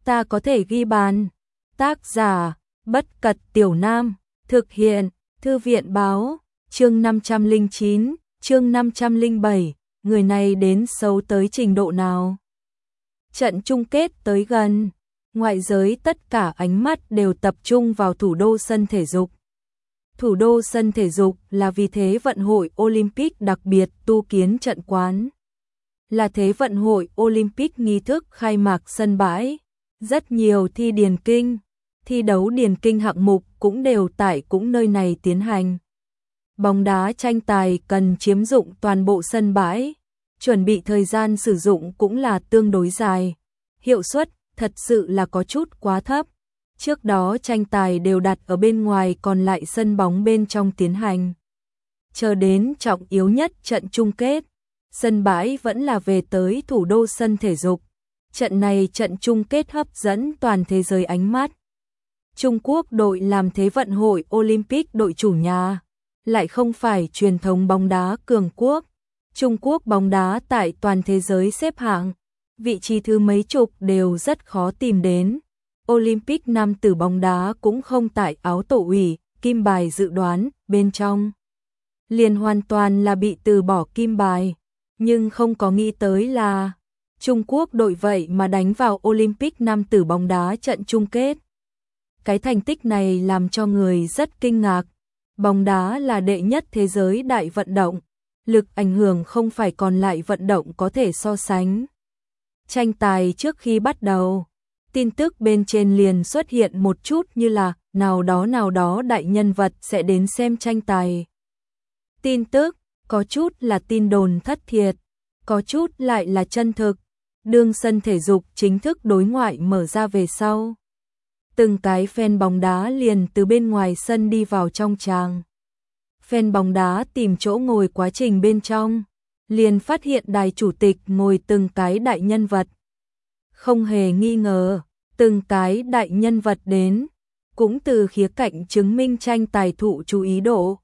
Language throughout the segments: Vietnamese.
ta có thể ghi bàn. Tác giả, Bất Cật Tiểu Nam, thực hiện, Thư viện báo, chương 509, chương 507, người này đến xấu tới trình độ nào. Trận chung kết tới gần, ngoại giới tất cả ánh mắt đều tập trung vào thủ đô sân thể dục. Thủ đô sân thể dục là vì Thế vận hội Olympic đặc biệt tu kiến trận quán. Là Thế vận hội Olympic nghi thức khai mạc sân bãi. Rất nhiều thi điền kinh, thi đấu điền kinh hạng mục cũng đều tại nơi này tiến hành. Bóng đá tranh tài cần chiếm dụng toàn bộ sân bãi, chuẩn bị thời gian sử dụng cũng là tương đối dài. Hiệu suất thật sự là có chút quá thấp. Trước đó tranh tài đều đặt ở bên ngoài, còn lại sân bóng bên trong tiến hành. Chờ đến trọng yếu nhất trận chung kết, sân bãi vẫn là về tới thủ đô sân thể dục. Trận này trận chung kết hấp dẫn toàn thế giới ánh mắt. Trung Quốc đội làm Thế vận hội Olympic đội chủ nhà, lại không phải truyền thống bóng đá cường quốc. Trung Quốc bóng đá tại toàn thế giới xếp hạng, vị trí thứ mấy chục đều rất khó tìm đến. Olympic nam tử bóng đá cũng không tại áo tổ ủy, kim bài dự đoán, bên trong. Liền hoàn toàn là bị từ bỏ kim bài, nhưng không có nghĩ tới là Trung Quốc đội vậy mà đánh vào Olympic nam tử bóng đá trận chung kết. Cái thành tích này làm cho người rất kinh ngạc. Bóng đá là đệ nhất thế giới đại vận động, lực ảnh hưởng không phải còn lại vận động có thể so sánh. Tranh tài trước khi bắt đầu, tin tức bên trên liền xuất hiện một chút như là nào đó đại nhân vật sẽ đến xem tranh tài. Tin tức, có chút là tin đồn thất thiệt, có chút lại là chân thực. Đương sân thể dục chính thức đối ngoại mở ra về sau, từng cái fan bóng đá liền từ bên ngoài sân đi vào trong tràng. Fan bóng đá tìm chỗ ngồi, quá trình bên trong liền phát hiện đài chủ tịch ngồi từng cái đại nhân vật. Không hề nghi ngờ, từng cái đại nhân vật đến cũng từ khía cạnh chứng minh tranh tài thụ chú ý độ.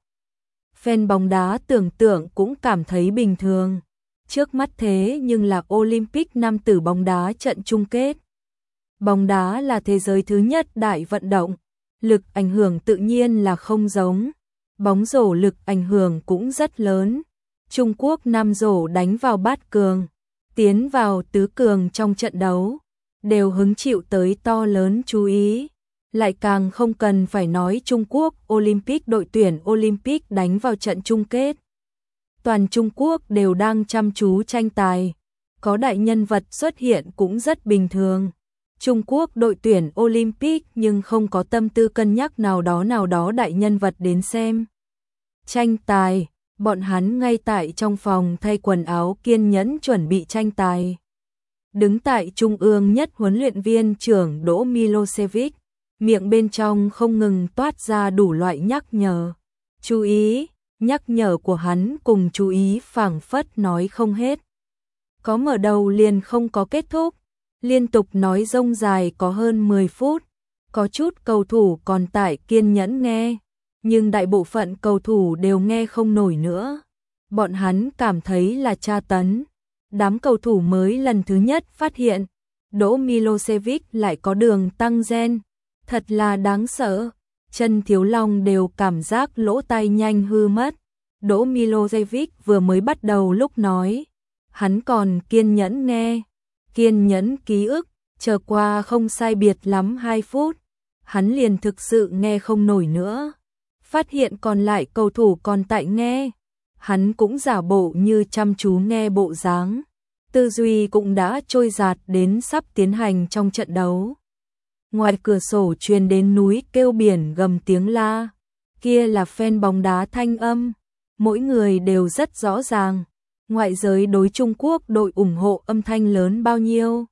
Fan bóng đá tưởng tượng cũng cảm thấy bình thường. Trước mắt thế nhưng là Olympic nam tử bóng đá trận chung kết. Bóng đá là thế giới thứ nhất đại vận động, lực ảnh hưởng tự nhiên là không giống. Bóng rổ lực ảnh hưởng cũng rất lớn. Trung Quốc nam rổ đánh vào bát cường, tiến vào tứ cường trong trận đấu, đều hứng chịu tới to lớn chú ý. Lại càng không cần phải nói Trung Quốc Olympic đội tuyển Olympic đánh vào trận chung kết. Toàn Trung Quốc đều đang chăm chú tranh tài, có đại nhân vật xuất hiện cũng rất bình thường. Trung Quốc đội tuyển Olympic nhưng không có tâm tư cân nhắc nào đó đại nhân vật đến xem tranh tài, bọn hắn ngay tại trong phòng thay quần áo kiên nhẫn chuẩn bị tranh tài. Đứng tại trung ương nhất huấn luyện viên trưởng Đỗ Milosevic, miệng bên trong không ngừng toát ra đủ loại nhắc nhở. Chú ý, nhắc nhở của hắn cùng chú ý phảng phất nói không hết. Có mở đầu liền không có kết thúc, liên tục nói rông dài có hơn 10 phút. Có chút cầu thủ còn tại kiên nhẫn nghe, nhưng đại bộ phận cầu thủ đều nghe không nổi nữa. Bọn hắn cảm thấy là tra tấn. Đám cầu thủ mới lần thứ nhất phát hiện Đỗ Milosevic lại có đường tăng gen, thật là đáng sợ. Chân Thiếu Long đều cảm giác lỗ tai nhanh hư mất. Đỗ Milosevic vừa mới bắt đầu lúc nói, hắn còn kiên nhẫn nghe, kiên nhẫn ký ức, chờ qua không sai biệt lắm 2 phút, hắn liền thực sự nghe không nổi nữa. Phát hiện còn lại cầu thủ còn tại nghe, hắn cũng giả bộ như chăm chú nghe bộ dáng. Tư duy cũng đã trôi dạt đến sắp tiến hành trong trận đấu. Ngoài cửa sổ truyền đến núi kêu biển gầm tiếng la, kia là fan bóng đá thanh âm, mỗi người đều rất rõ ràng. Ngoại giới đối Trung Quốc đội ủng hộ âm thanh lớn bao nhiêu.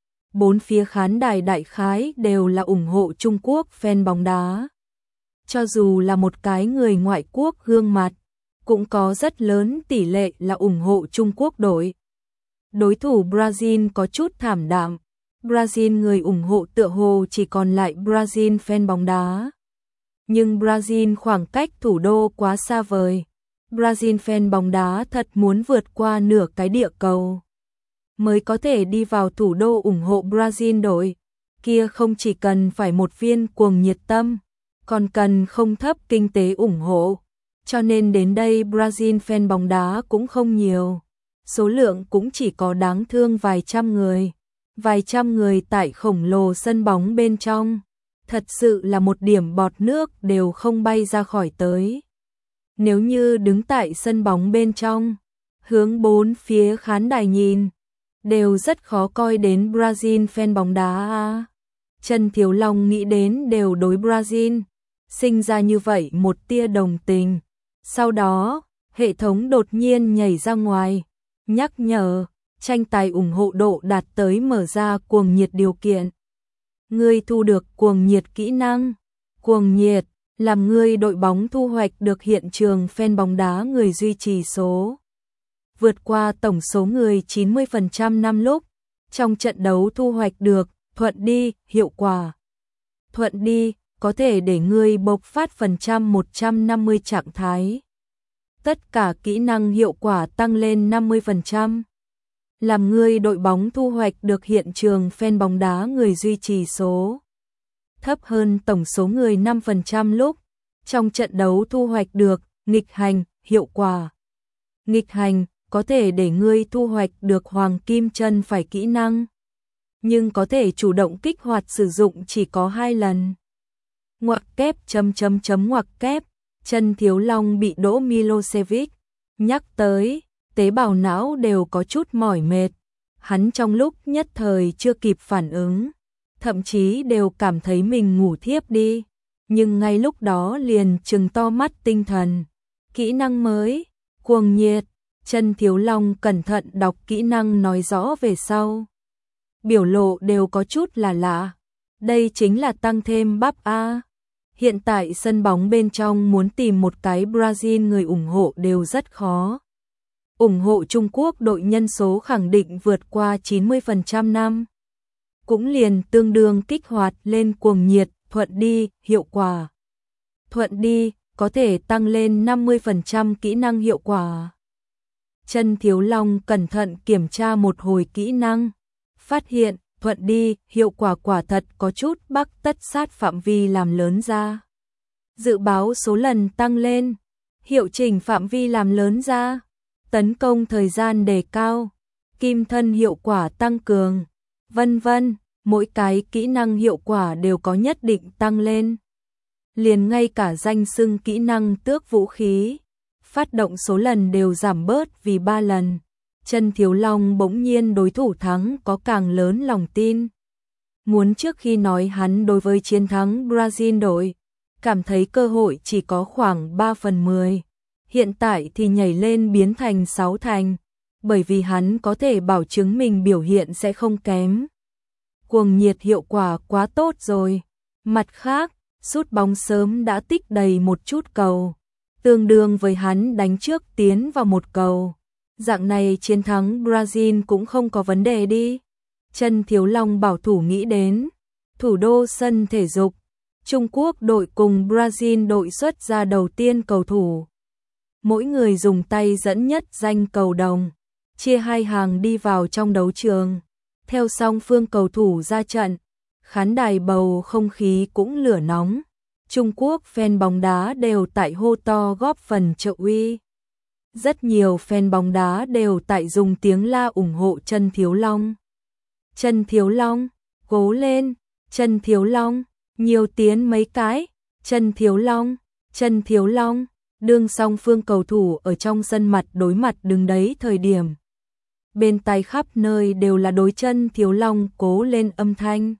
Bốn phía khán đài đại khái đều là ủng hộ Trung Quốc fan bóng đá. Cho dù là một cái người ngoại quốc gương mặt, cũng có rất lớn tỷ lệ là ủng hộ Trung Quốc đội. Đối thủ Brazil có chút thảm đạm. Brazil người ủng hộ tựa hồ chỉ còn lại Brazil fan bóng đá. Nhưng Brazil khoảng cách thủ đô quá xa vời. Brazil fan bóng đá thật muốn vượt qua nửa cái địa cầu mới có thể đi vào thủ đô ủng hộ Brazil đội. kia không chỉ cần phải một viên cuồng nhiệt tâm, còn cần không thấp kinh tế ủng hộ. Cho nên đến đây Brazil fan bóng đá cũng không nhiều, số lượng cũng chỉ có đáng thương vài trăm người. Vài trăm người tại khổng lồ sân bóng bên trong, thật sự là một điểm bọt nước đều không bay ra khỏi tới. Nếu như đứng tại sân bóng bên trong, hướng bốn phía khán đài nhìn, đều rất khó coi đến Brazil fan bóng đá. Trần Thiếu Long nghĩ đến đều đối Brazil, sinh ra như vậy một tia đồng tình. Sau đó, hệ thống đột nhiên nhảy ra ngoài, nhắc nhở, tranh tài ủng hộ độ đạt tới mở ra cuồng nhiệt điều kiện. Ngươi thu được cuồng nhiệt kỹ năng. Cuồng nhiệt, làm ngươi đội bóng thu hoạch được hiện trường fan bóng đá người duy trì số. Vượt qua tổng số người 90% năm lúc, trong trận đấu thu hoạch được, thuận đi, hiệu quả. Thuận đi, có thể để ngươi bộc phát phần trăm 150 trạng thái. Tất cả kỹ năng hiệu quả tăng lên 50%. Làm ngươi đội bóng thu hoạch được hiện trường fan bóng đá người duy trì số thấp hơn tổng số người 5% lúc, trong trận đấu thu hoạch được, nghịch hành, hiệu quả. Nghịch hành, có thể để ngươi thu hoạch được hoàng kim chân phải kỹ năng, nhưng có thể chủ động kích hoạt sử dụng chỉ có 2 lần. Ngoặc kép ngoặc kép, Trần Thiếu Long bị Đỗ Milosevic nhắc tới, tế bào não đều có chút mỏi mệt. Hắn trong lúc nhất thời chưa kịp phản ứng, thậm chí đều cảm thấy mình ngủ thiếp đi, nhưng ngay lúc đó liền trừng to mắt tinh thần. Kỹ năng mới, cuồng nhiệt, Trần Thiếu Long cẩn thận đọc kỹ năng nói rõ về sau. Biểu lộ đều có chút là lạ. Đây chính là tăng thêm bắp A. Hiện tại sân bóng bên trong muốn tìm một cái Brazil người ủng hộ đều rất khó. Ủng hộ Trung Quốc đội nhân số khẳng định vượt qua 90% năm. Cũng liền tương đương kích hoạt lên cuồng nhiệt, thuận đi, hiệu quả. Thuận đi, có thể tăng lên 50% kỹ năng hiệu quả. Trần Thiếu Long cẩn thận kiểm tra một hồi kỹ năng, phát hiện, thuận đi, hiệu quả quả thật có chút bắc tất sát phạm vi làm lớn ra. Dự báo số lần tăng lên, hiệu chỉnh phạm vi làm lớn ra, tấn công thời gian đề cao, kim thân hiệu quả tăng cường, vân vân, mỗi cái kỹ năng hiệu quả đều có nhất định tăng lên. Liền ngay cả danh xưng kỹ năng tước vũ khí, phát động số lần đều giảm bớt vì 3 lần. Trần Thiếu Long bỗng nhiên đối thủ thắng có càng lớn lòng tin. Muốn trước khi nói hắn đối với chiến thắng Brazil đội, cảm thấy cơ hội chỉ có khoảng 3/10. Hiện tại thì nhảy lên biến thành 6 thành, bởi vì hắn có thể bảo chứng mình biểu hiện sẽ không kém. Cuồng nhiệt hiệu quả quá tốt rồi. Mặt khác, sút bóng sớm đã tích đầy một chút cầu, tương đương với hắn đánh trước tiến vào một cầu. Dạng này chiến thắng Brazil cũng không có vấn đề đi. Trần Thiếu Long bảo thủ nghĩ đến thủ đô sân thể dục, Trung Quốc đội cùng Brazil đội xuất ra đầu tiên cầu thủ. Mỗi người dùng tay dẫn nhất danh cầu đồng, chia hai hàng đi vào trong đấu trường. Theo song phương cầu thủ ra trận, khán đài bầu không khí cũng lửa nóng. Trung Quốc fan bóng đá đều tại hô to góp phần trợ uy. Rất nhiều fan bóng đá đều tại dùng tiếng la ủng hộ Trần Thiếu Long. Trần Thiếu Long, cố lên, Trần Thiếu Long, nhiều tiến mấy cái, Trần Thiếu Long, Trần Thiếu Long. Đương song phương cầu thủ ở trong sân mặt đối mặt đứng đấy thời điểm, bên tai khắp nơi đều là đối Trần Thiếu Long cố lên âm thanh.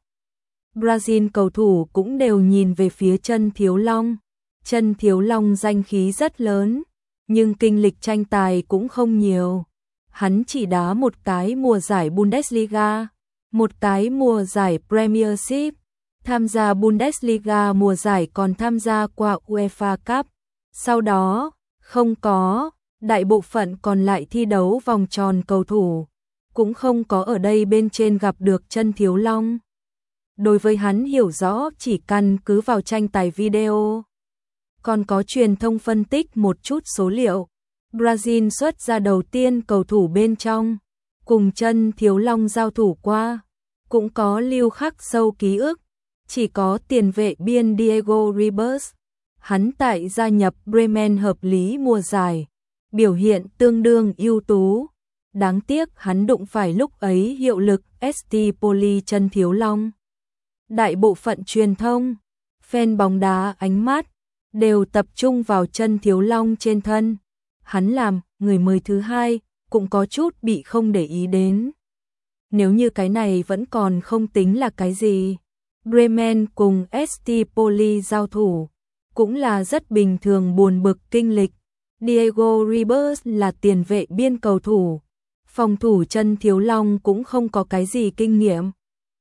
Brazil cầu thủ cũng đều nhìn về phía Trần Thiếu Long. Trần Thiếu Long danh khí rất lớn, nhưng kinh lịch tranh tài cũng không nhiều. Hắn chỉ đá một cái mùa giải Bundesliga, một cái mùa giải Premiership, tham gia Bundesliga mùa giải còn tham gia qua UEFA Cup. Sau đó, không có, đại bộ phận còn lại thi đấu vòng tròn cầu thủ, cũng không có ở đây bên trên gặp được Trần Thiếu Long. Đối với hắn hiểu rõ chỉ căn cứ vào tranh tài video. Còn có truyền thông phân tích một chút số liệu. Brazil xuất ra đầu tiên cầu thủ bên trong, cùng Trần Thiếu Long giao thủ qua. cũng có lưu khắc sâu ký ức, chỉ có tiền vệ biên Diego Ribas. Hắn tại gia nhập Bremen hợp lý mùa giải, biểu hiện tương đương ưu tú. Đáng tiếc hắn đụng phải lúc ấy hiệu lực ST Poli chân thiếu long. Đại bộ phận truyền thông, fan bóng đá ánh mắt đều tập trung vào chân thiếu long trên thân. Hắn làm người mới thứ hai cũng có chút bị không để ý đến. Nếu như cái này vẫn còn không tính là cái gì, Bremen cùng ST Poli giao thủ cũng là rất bình thường buồn bực kinh lịch. Diego Ribas là tiền vệ biên cầu thủ, phòng thủ chân thiếu long cũng không có cái gì kinh nghiệm.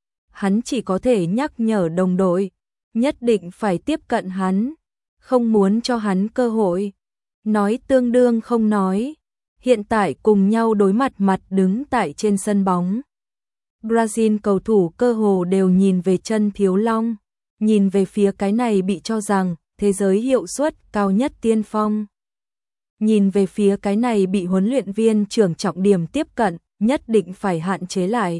Hắn chỉ có thể nhắc nhở đồng đội, nhất định phải tiếp cận hắn, không muốn cho hắn cơ hội. Nói tương đương không nói, hiện tại cùng nhau đối mặt đứng tại trên sân bóng. Brazil cầu thủ cơ hồ đều nhìn về chân thiếu long, nhìn về phía cái này bị cho rằng thế giới hiệu suất cao nhất tiên phong. Nhìn về phía cái này bị huấn luyện viên trưởng trọng điểm tiếp cận, nhất định phải hạn chế lại.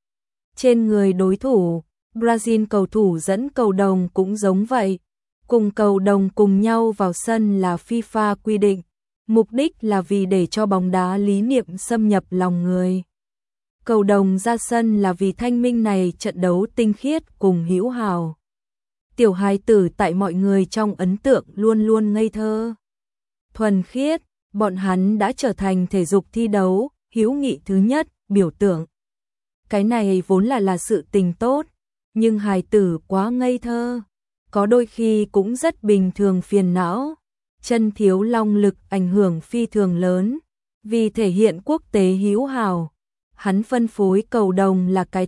Trên người đối thủ, Brazil cầu thủ dẫn cầu đồng cũng giống vậy. Cùng cầu đồng cùng nhau vào sân là FIFA quy định, mục đích là vì để cho bóng đá lý niệm xâm nhập lòng người. Cầu đồng ra sân là vì thanh minh này trận đấu tinh khiết cùng hữu hào. Tiểu hài tử tại mọi người trong ấn tượng luôn luôn ngây thơ, thuần khiết, bọn hắn đã trở thành thể dục thi đấu hữu nghị thứ nhất, biểu tượng. Cái này vốn là sự tình tốt, nhưng hài tử quá ngây thơ, có đôi khi cũng rất bình thường phiền não. Chân thiếu long lực ảnh hưởng phi thường lớn, vì thể hiện quốc tế hữu hào, hắn phân phối cầu đồng là cái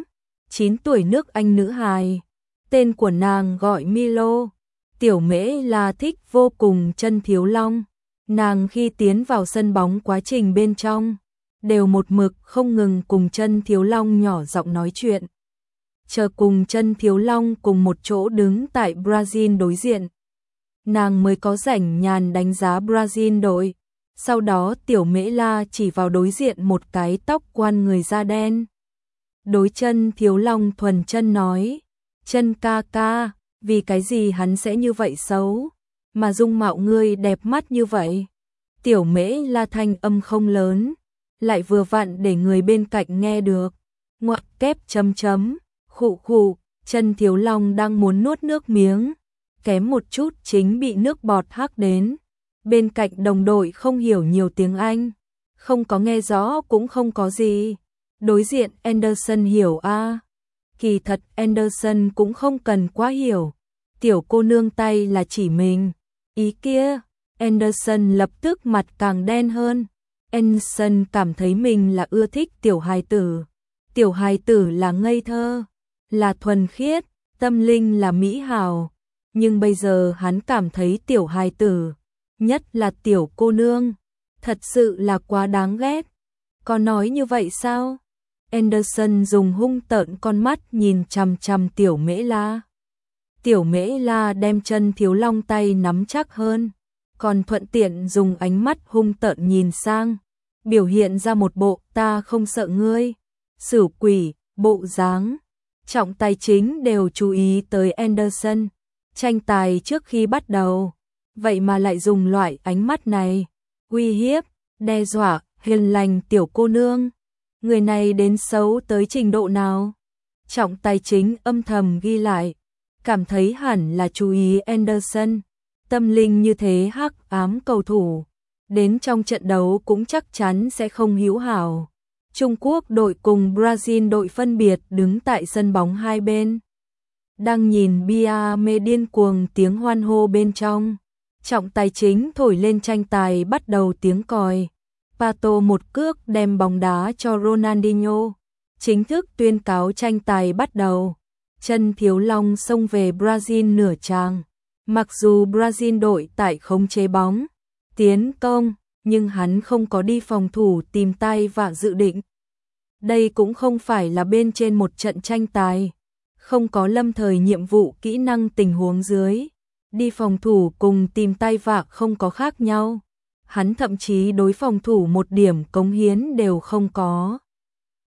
8-9 tuổi nước Anh nữ hài. Tên của nàng gọi Milo. Tiểu Mễ là thích vô cùng chân thiếu long. Nàng khi tiến vào sân bóng quá trình bên trong, đều một mực không ngừng cùng chân thiếu long nhỏ giọng nói chuyện. Chờ cùng chân thiếu long cùng một chỗ đứng tại Brazil đối diện, nàng mới có rảnh nhàn đánh giá Brazil đội. Sau đó Tiểu Mễ La chỉ vào đối diện một cái tóc quan người da đen. Đối chân thiếu long thuần chân nói, chân ca ca, vì cái gì hắn sẽ như vậy xấu, mà dung mạo ngươi đẹp mắt như vậy. Tiểu Mễ La thanh âm không lớn, lại vừa vặn để người bên cạnh nghe được. Ngoặc kép chấm chấm, khụ khụ, chân thiếu long đang muốn nuốt nước miếng, kém một chút chính bị nước bọt hắc đến. Bên cạnh đồng đội không hiểu nhiều tiếng Anh, không có nghe rõ cũng không có gì. Đối diện Anderson hiểu a. Kỳ thật Anderson cũng không cần quá hiểu. Tiểu cô nương tay là chỉ mình. Ý kia, Anderson lập tức mặt càng đen hơn. Anderson cảm thấy mình là ưa thích tiểu hài tử. Tiểu hài tử là ngây thơ, là thuần khiết, tâm linh là mỹ hào. Nhưng bây giờ hắn cảm thấy tiểu hài tử, nhất là tiểu cô nương, thật sự là quá đáng ghét. Có nói như vậy sao? Anderson dùng hung tợn con mắt nhìn chằm chằm Tiểu Mễ La. Tiểu Mễ La đem chân thiếu long tay nắm chắc hơn, còn thuận tiện dùng ánh mắt hung tợn nhìn sang, biểu hiện ra một bộ ta không sợ ngươi, xỉu quỷ, bộ dáng. Trọng tài chính đều chú ý tới Anderson. Tranh tài trước khi bắt đầu, vậy mà lại dùng loại ánh mắt này, uy hiếp, đe dọa, hiền lành tiểu cô nương. Người này đến xấu tới trình độ nào? Trọng tài chính âm thầm ghi lại, cảm thấy hẳn là chú ý Anderson. Tâm linh như thế hắc ám cầu thủ, đến trong trận đấu cũng chắc chắn sẽ không hữu hảo. Trung Quốc đội cùng Brazil đội phân biệt đứng tại sân bóng hai bên. Đang nhìn bia mê điên cuồng tiếng hoan hô bên trong. Trọng tài chính thổi lên tranh tài bắt đầu tiếng còi. Pato một cước đem bóng đá cho Ronaldinho. Chính thức tuyên cáo tranh tài bắt đầu. Chân thiếu long xông về Brazil nửa tràng. Mặc dù Brazil đội tại khống chế bóng, tiến công, nhưng hắn không có đi phòng thủ tìm tay và dự định. Đây cũng không phải là bên trên một trận tranh tài. Không có lâm thời nhiệm vụ kỹ năng tình huống dưới. Đi phòng thủ cùng tìm tay vạ không có khác nhau. Hắn thậm chí đối phòng thủ một điểm cống hiến đều không có.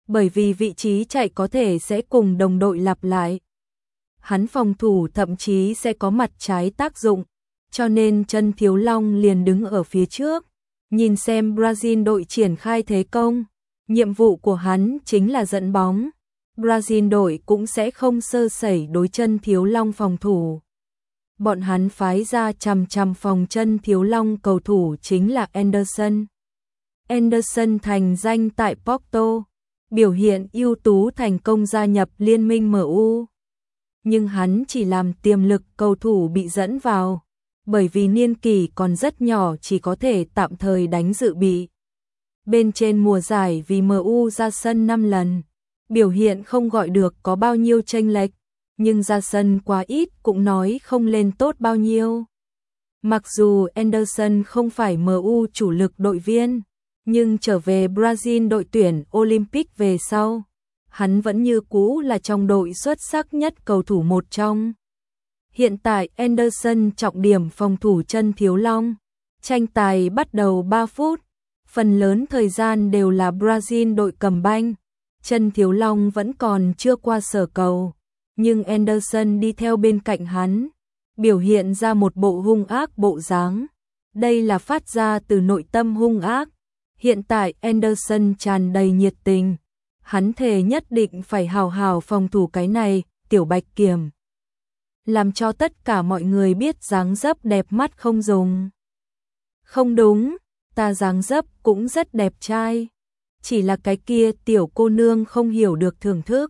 bởi vì vị trí chạy có thể sẽ cùng đồng đội lặp lại. Hắn phòng thủ thậm chí sẽ có mặt trái tác dụng, cho nên Chân Thiếu Long liền đứng ở phía trước, nhìn xem Brazil đội triển khai thế công. Nhiệm vụ của hắn chính là dẫn bóng. Brazil đội cũng sẽ không sơ sẩy đối Chân Thiếu Long phòng thủ. Bọn hắn phái ra chằm chằm phòng Chân Thiếu Long cầu thủ chính là Anderson. Anderson thành danh tại Porto, biểu hiện ưu tú thành công gia nhập liên minh MU. Nhưng hắn chỉ làm tiềm lực cầu thủ bị dẫn vào, bởi vì niên kỷ còn rất nhỏ chỉ có thể tạm thời đánh dự bị. Bên trên mùa giải vì MU ra sân 5 lần, biểu hiện không gọi được có bao nhiêu chênh lệch, nhưng ra sân quá ít cũng nói không lên tốt bao nhiêu. Mặc dù Anderson không phải MU chủ lực đội viên, nhưng trở về Brazil đội tuyển Olympic về sau, hắn vẫn như cũ là trong đội xuất sắc nhất cầu thủ một trong. Hiện tại Anderson trọng điểm phòng thủ Chân Thiếu Long. Tranh tài bắt đầu 3 phút, phần lớn thời gian đều là Brazil đội cầm banh. Chân Thiếu Long vẫn còn chưa qua sở cầu, nhưng Anderson đi theo bên cạnh hắn, biểu hiện ra một bộ hung ác bộ dáng. Đây là phát ra từ nội tâm hung ác. Hiện tại Anderson tràn đầy nhiệt tình. Hắn thề nhất định phải hào hào phòng thủ cái này, tiểu Bạch Kiểm. Làm cho tất cả mọi người biết dáng dấp đẹp mắt không dùng. Không đúng, ta dáng dấp cũng rất đẹp trai. Chỉ là cái kia tiểu cô nương không hiểu được thưởng thức.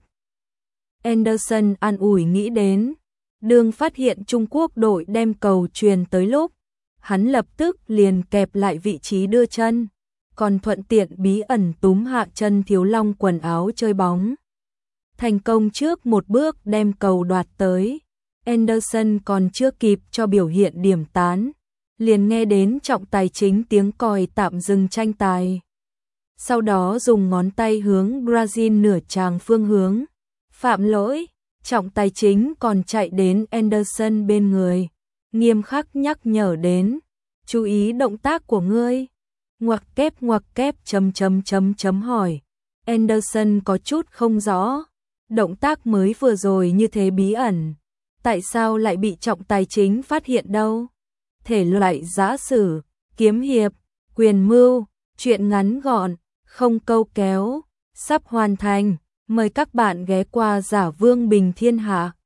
Anderson an ủi nghĩ đến. Đương phát hiện Trung Quốc đội đem cầu truyền tới lúc, hắn lập tức liền kẹp lại vị trí đưa chân, còn thuận tiện bí ẩn túm hạ Chân Thiếu Long quần áo chơi bóng. Thành công trước một bước đem cầu đoạt tới. Anderson còn chưa kịp cho biểu hiện điểm tán, liền nghe đến trọng tài chính tiếng còi tạm dừng tranh tài. Sau đó dùng ngón tay hướng Brazil nửa tràng phương hướng. Phạm lỗi, trọng tài chính còn chạy đến Anderson bên người, nghiêm khắc nhắc nhở đến, chú ý động tác của ngươi. Ngoặc kép hỏi. Anderson có chút không rõ, động tác mới vừa rồi như thế bí ẩn, tại sao lại bị trọng tài chính phát hiện đâu? Thể loại giã sử, kiếm hiệp, quyền mưu, truyện ngắn gọn, không câu kéo, sắp hoàn thành. Mời các bạn ghé qua Giả Vương Bình Thiên Hạ.